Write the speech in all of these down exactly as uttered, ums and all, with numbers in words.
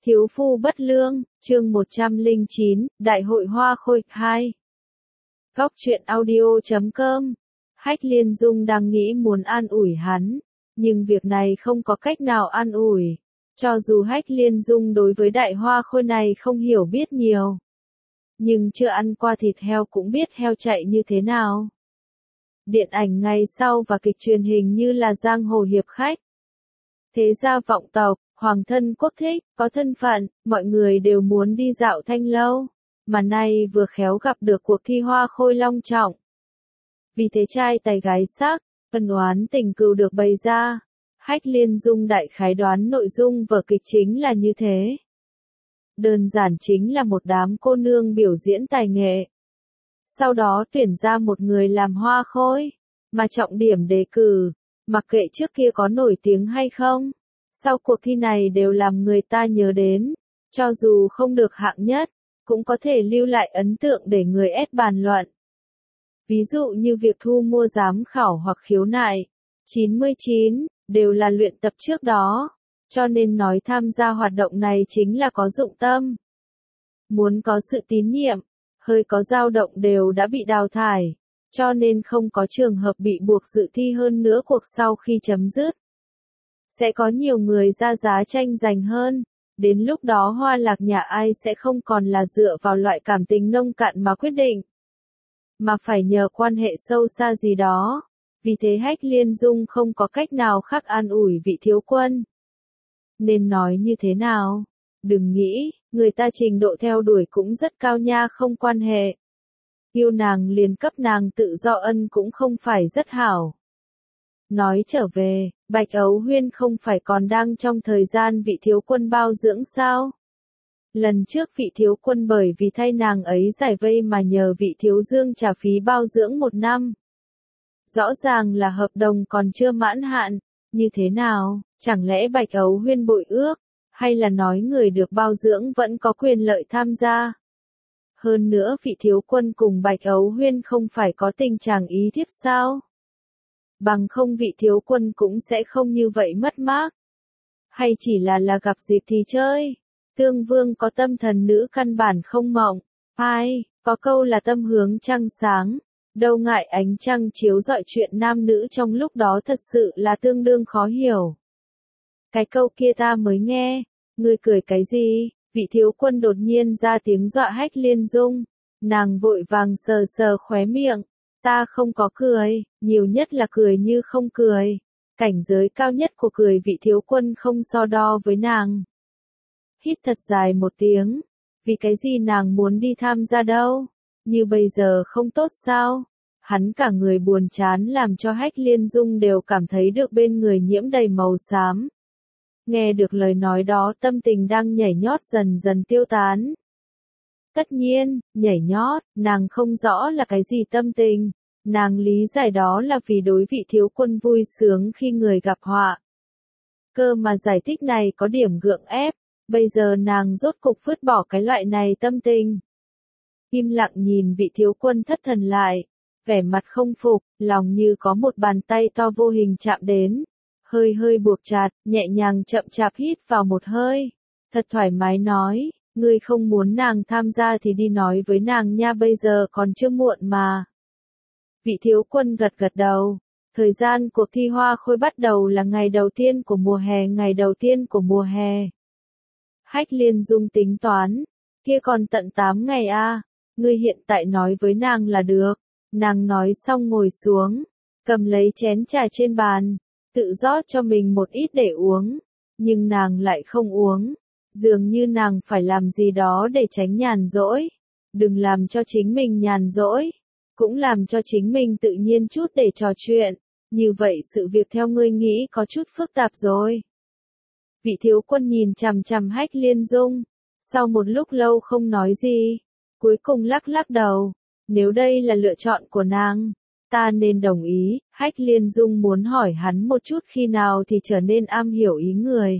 Thiếu phu bất lương, chương một trăm lẻ chín, Đại hội Hoa Khôi, hai. Góc truyện audio chấm com. Hách Liên Dung đang nghĩ muốn an ủi hắn, nhưng việc này không có cách nào an ủi. Cho dù Hách Liên Dung đối với Đại Hoa Khôi này không hiểu biết nhiều, nhưng chưa ăn qua thịt heo cũng biết heo chạy như thế nào. Điện ảnh ngày sau và kịch truyền hình như là giang hồ hiệp khách, thế gia vọng tộc, hoàng thân quốc thích, có thân phận, mọi người đều muốn đi dạo thanh lâu, mà nay vừa khéo gặp được cuộc thi hoa khôi long trọng. Vì thế trai tài gái sắc, ân oán tình cừu được bày ra. Hách Liên Dung đại khái đoán nội dung vở kịch chính là như thế. Đơn giản chính là một đám cô nương biểu diễn tài nghệ, sau đó tuyển ra một người làm hoa khôi, mà trọng điểm đề cử, mặc kệ trước kia có nổi tiếng hay không, sau cuộc thi này đều làm người ta nhớ đến, cho dù không được hạng nhất, cũng có thể lưu lại ấn tượng để người ép bàn luận. Ví dụ như việc thu mua giám khảo hoặc khiếu nại, chín mươi chín, đều là luyện tập trước đó, cho nên nói tham gia hoạt động này chính là có dụng tâm. Muốn có sự tín nhiệm, hơi có dao động đều đã bị đào thải, cho nên không có trường hợp bị buộc dự thi, hơn nữa cuộc sau khi chấm dứt. Sẽ có nhiều người ra giá tranh giành hơn, đến lúc đó hoa lạc nhà ai sẽ không còn là dựa vào loại cảm tình nông cạn mà quyết định, mà phải nhờ quan hệ sâu xa gì đó. Vì thế Hách Liên Dung không có cách nào khác an ủi vị thiếu quân. Nên nói như thế nào? Đừng nghĩ, người ta trình độ theo đuổi cũng rất cao nha, không quan hệ. Yêu nàng liền cấp nàng tự do ân cũng không phải rất hảo. Nói trở về, Bạch Ấu Huyên không phải còn đang trong thời gian vị thiếu quân bao dưỡng sao? Lần trước vị thiếu quân bởi vì thay nàng ấy giải vây mà nhờ vị thiếu dương trả phí bao dưỡng một năm. Rõ ràng là hợp đồng còn chưa mãn hạn, như thế nào, chẳng lẽ Bạch Ấu Huyên bội ước, hay là nói người được bao dưỡng vẫn có quyền lợi tham gia? Hơn nữa vị thiếu quân cùng Bạch Ấu Huyên không phải có tình trạng ý thiếp sao? Bằng không vị thiếu quân cũng sẽ không như vậy mất mát. Hay chỉ là là gặp dịp thì chơi? Tương Vương có tâm thần nữ căn bản không mộng. Hai, có câu là tâm hướng trăng sáng, đâu ngại ánh trăng chiếu rọi, chuyện nam nữ trong lúc đó thật sự là tương đương khó hiểu. Cái câu kia ta mới nghe, ngươi cười cái gì? Vị thiếu quân đột nhiên ra tiếng dọa Hách Liên Dung, nàng vội vàng sờ sờ khóe miệng, ta không có cười, nhiều nhất là cười như không cười. Cảnh giới cao nhất của cười vị thiếu quân không so đo với nàng. Hít thật dài một tiếng, vì cái gì nàng muốn đi tham gia đâu, như bây giờ không tốt sao? Hắn cả người buồn chán làm cho Hách Liên Dung đều cảm thấy được bên người nhiễm đầy màu xám. Nghe được lời nói đó, tâm tình đang nhảy nhót dần dần tiêu tán. Tất nhiên, nhảy nhót, nàng không rõ là cái gì tâm tình, nàng lý giải đó là vì đối vị thiếu quân vui sướng khi người gặp họa. Cơ mà giải thích này có điểm gượng ép, bây giờ nàng rốt cục vứt bỏ cái loại này tâm tình. Im lặng nhìn vị thiếu quân thất thần lại, vẻ mặt không phục, lòng như có một bàn tay to vô hình chạm đến. Hơi hơi buộc chặt, nhẹ nhàng chậm chạp hít vào một hơi. Thật thoải mái nói, ngươi không muốn nàng tham gia thì đi nói với nàng nha, bây giờ còn chưa muộn mà. Vị thiếu quân gật gật đầu. Thời gian cuộc thi hoa khôi bắt đầu là ngày đầu tiên của mùa hè, ngày đầu tiên của mùa hè. Hách Liên Dung tính toán, kia còn tận tám ngày a, à, ngươi hiện tại nói với nàng là được. Nàng nói xong ngồi xuống, cầm lấy chén trà trên bàn, tự rót cho mình một ít để uống, nhưng nàng lại không uống, dường như nàng phải làm gì đó để tránh nhàn rỗi. Đừng làm cho chính mình nhàn rỗi, cũng làm cho chính mình tự nhiên chút để trò chuyện, như vậy sự việc theo ngươi nghĩ có chút phức tạp rồi. Vị thiếu quân nhìn chằm chằm Hách Liên Dung, sau một lúc lâu không nói gì, cuối cùng lắc lắc đầu, nếu đây là lựa chọn của nàng, ta nên đồng ý. Hách Liên Dung muốn hỏi hắn một chút khi nào thì trở nên am hiểu ý người.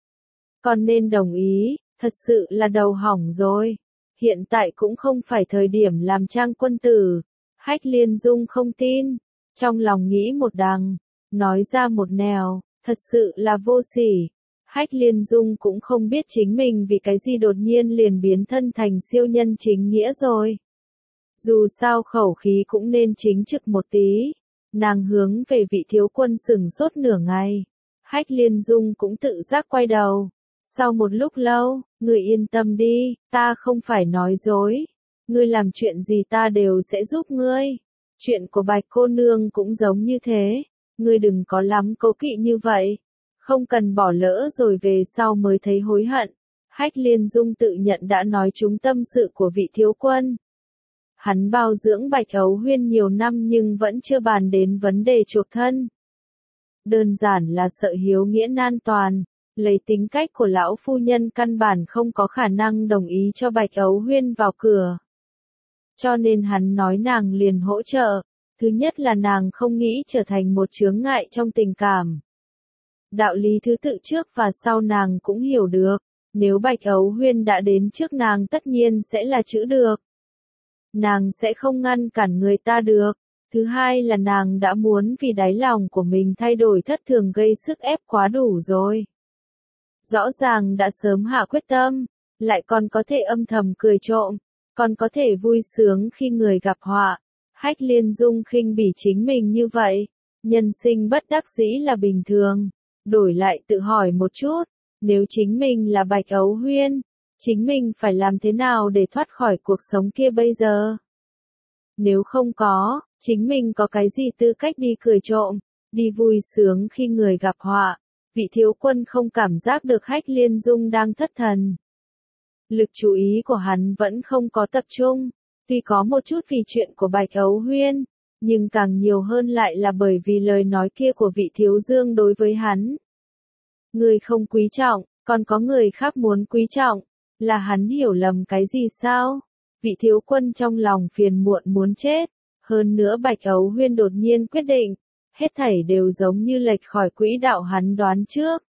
Còn nên đồng ý, thật sự là đầu hỏng rồi. Hiện tại cũng không phải thời điểm làm trang quân tử. Hách Liên Dung không tin, trong lòng nghĩ một đằng, nói ra một nẻo, thật sự là vô sỉ. Hách Liên Dung cũng không biết chính mình vì cái gì đột nhiên liền biến thân thành siêu nhân chính nghĩa rồi. Dù sao khẩu khí cũng nên chính trực một tí. Nàng hướng về vị thiếu quân sừng sốt nửa ngày. Hách Liên Dung cũng tự giác quay đầu. Sau một lúc lâu, ngươi yên tâm đi, ta không phải nói dối. Ngươi làm chuyện gì ta đều sẽ giúp ngươi. Chuyện của Bạch cô nương cũng giống như thế. Ngươi đừng có lắm cố kỵ như vậy. Không cần bỏ lỡ rồi về sau mới thấy hối hận. Hách Liên Dung tự nhận đã nói trúng tâm sự của vị thiếu quân. Hắn bao dưỡng Bạch Ấu Huyên nhiều năm nhưng vẫn chưa bàn đến vấn đề chuộc thân. Đơn giản là sợ hiếu nghĩa nan toàn, lấy tính cách của lão phu nhân căn bản không có khả năng đồng ý cho Bạch Ấu Huyên vào cửa. Cho nên hắn nói nàng liền hỗ trợ, thứ nhất là nàng không nghĩ trở thành một chướng ngại trong tình cảm. Đạo lý thứ tự trước và sau nàng cũng hiểu được, nếu Bạch Ấu Huyên đã đến trước nàng tất nhiên sẽ là chữ được. Nàng sẽ không ngăn cản người ta được. Thứ hai là nàng đã muốn vì đáy lòng của mình thay đổi thất thường gây sức ép quá đủ rồi. Rõ ràng đã sớm hạ quyết tâm, lại còn có thể âm thầm cười trộm, còn có thể vui sướng khi người gặp họa. Hách Liên Dung khinh bỉ chính mình như vậy, nhân sinh bất đắc dĩ là bình thường. Đổi lại tự hỏi một chút, nếu chính mình là Bạch Ấu Huyên, chính mình phải làm thế nào để thoát khỏi cuộc sống kia bây giờ? Nếu không có, chính mình có cái gì tư cách đi cười trộm, đi vui sướng khi người gặp họa? Vị thiếu quân không cảm giác được Hách Liên Dung đang thất thần. Lực chú ý của hắn vẫn không có tập trung, tuy có một chút vì chuyện của Bạch Ấu Huyên, nhưng càng nhiều hơn lại là bởi vì lời nói kia của vị thiếu dương đối với hắn. Người không quý trọng, còn có người khác muốn quý trọng, là hắn hiểu lầm cái gì sao? Vị thiếu quân trong lòng phiền muộn muốn chết, hơn nữa Bạch Ấu Huyên đột nhiên quyết định, hết thảy đều giống như lệch khỏi quỹ đạo hắn đoán trước.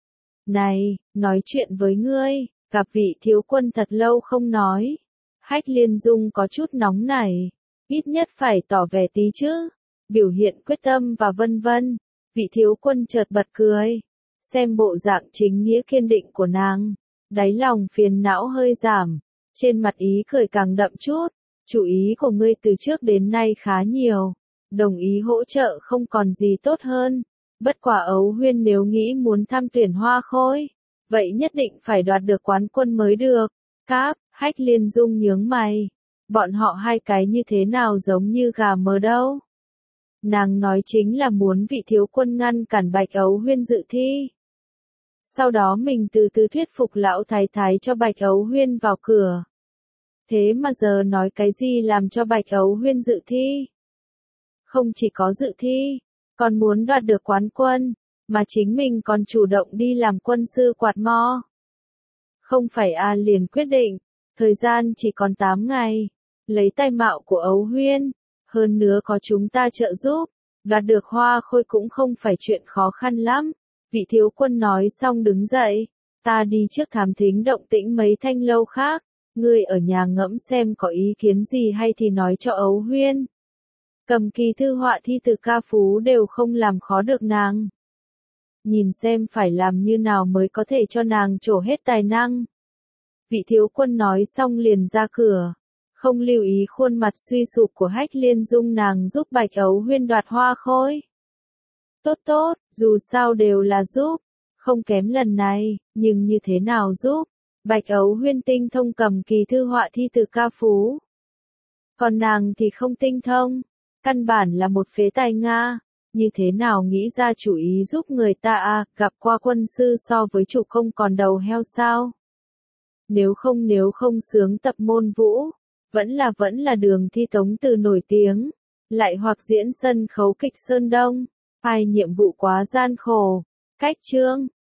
Này, nói chuyện với ngươi, gặp vị thiếu quân thật lâu không nói. Hách Liên Dung có chút nóng nảy, ít nhất phải tỏ vẻ tí chứ, biểu hiện quyết tâm và vân vân. Vị thiếu quân chợt bật cười, xem bộ dạng chính nghĩa kiên định của nàng, đáy lòng phiền não hơi giảm, trên mặt ý cười càng đậm chút. Chủ ý của ngươi từ trước đến nay khá nhiều, đồng ý hỗ trợ không còn gì tốt hơn. Bất quả Ấu Huyên nếu nghĩ muốn tham tuyển hoa khôi, vậy nhất định phải đoạt được quán quân mới được. Cáp, Hách Liên Dung nhướng mày, bọn họ hai cái như thế nào giống như gà mờ đâu. Nàng nói chính là muốn vị thiếu quân ngăn cản Bạch Ấu Huyên dự thi. Sau đó mình từ từ thuyết phục lão thái thái cho Bạch Ấu Huyên vào cửa. Thế mà giờ nói cái gì làm cho Bạch Ấu Huyên dự thi? Không chỉ có dự thi, còn muốn đoạt được quán quân, mà chính mình còn chủ động đi làm quân sư quạt mo. Không phải a liền quyết định, thời gian chỉ còn tám ngày, lấy tài mạo của Ấu Huyên, hơn nữa có chúng ta trợ giúp, đoạt được hoa khôi cũng không phải chuyện khó khăn lắm. Vị thiếu quân nói xong đứng dậy, ta đi trước thám thính động tĩnh mấy thanh lâu khác. Ngươi ở nhà ngẫm xem có ý kiến gì hay thì nói cho Ấu Huyên. Cầm kỳ thư họa thi từ ca phú đều không làm khó được nàng. Nhìn xem phải làm như nào mới có thể cho nàng trổ hết tài năng. Vị thiếu quân nói xong liền ra cửa, không lưu ý khuôn mặt suy sụp của Hách Liên Dung nàng giúp Bạch Ấu Huyên đoạt hoa khôi. Tốt tốt, dù sao đều là giúp, không kém lần này, nhưng như thế nào giúp? Bạch Ấu Huyên tinh thông cầm kỳ thư họa thi từ ca phú. Còn nàng thì không tinh thông, căn bản là một phế tài Nga, như thế nào nghĩ ra chủ ý giúp người ta à, gặp qua quân sư so với chủ công còn đầu heo sao? Nếu không nếu không sướng tập môn vũ, vẫn là vẫn là đường thi tống từ nổi tiếng, lại hoặc diễn sân khấu kịch Sơn Đông, ai nhiệm vụ quá gian khổ. Cách chương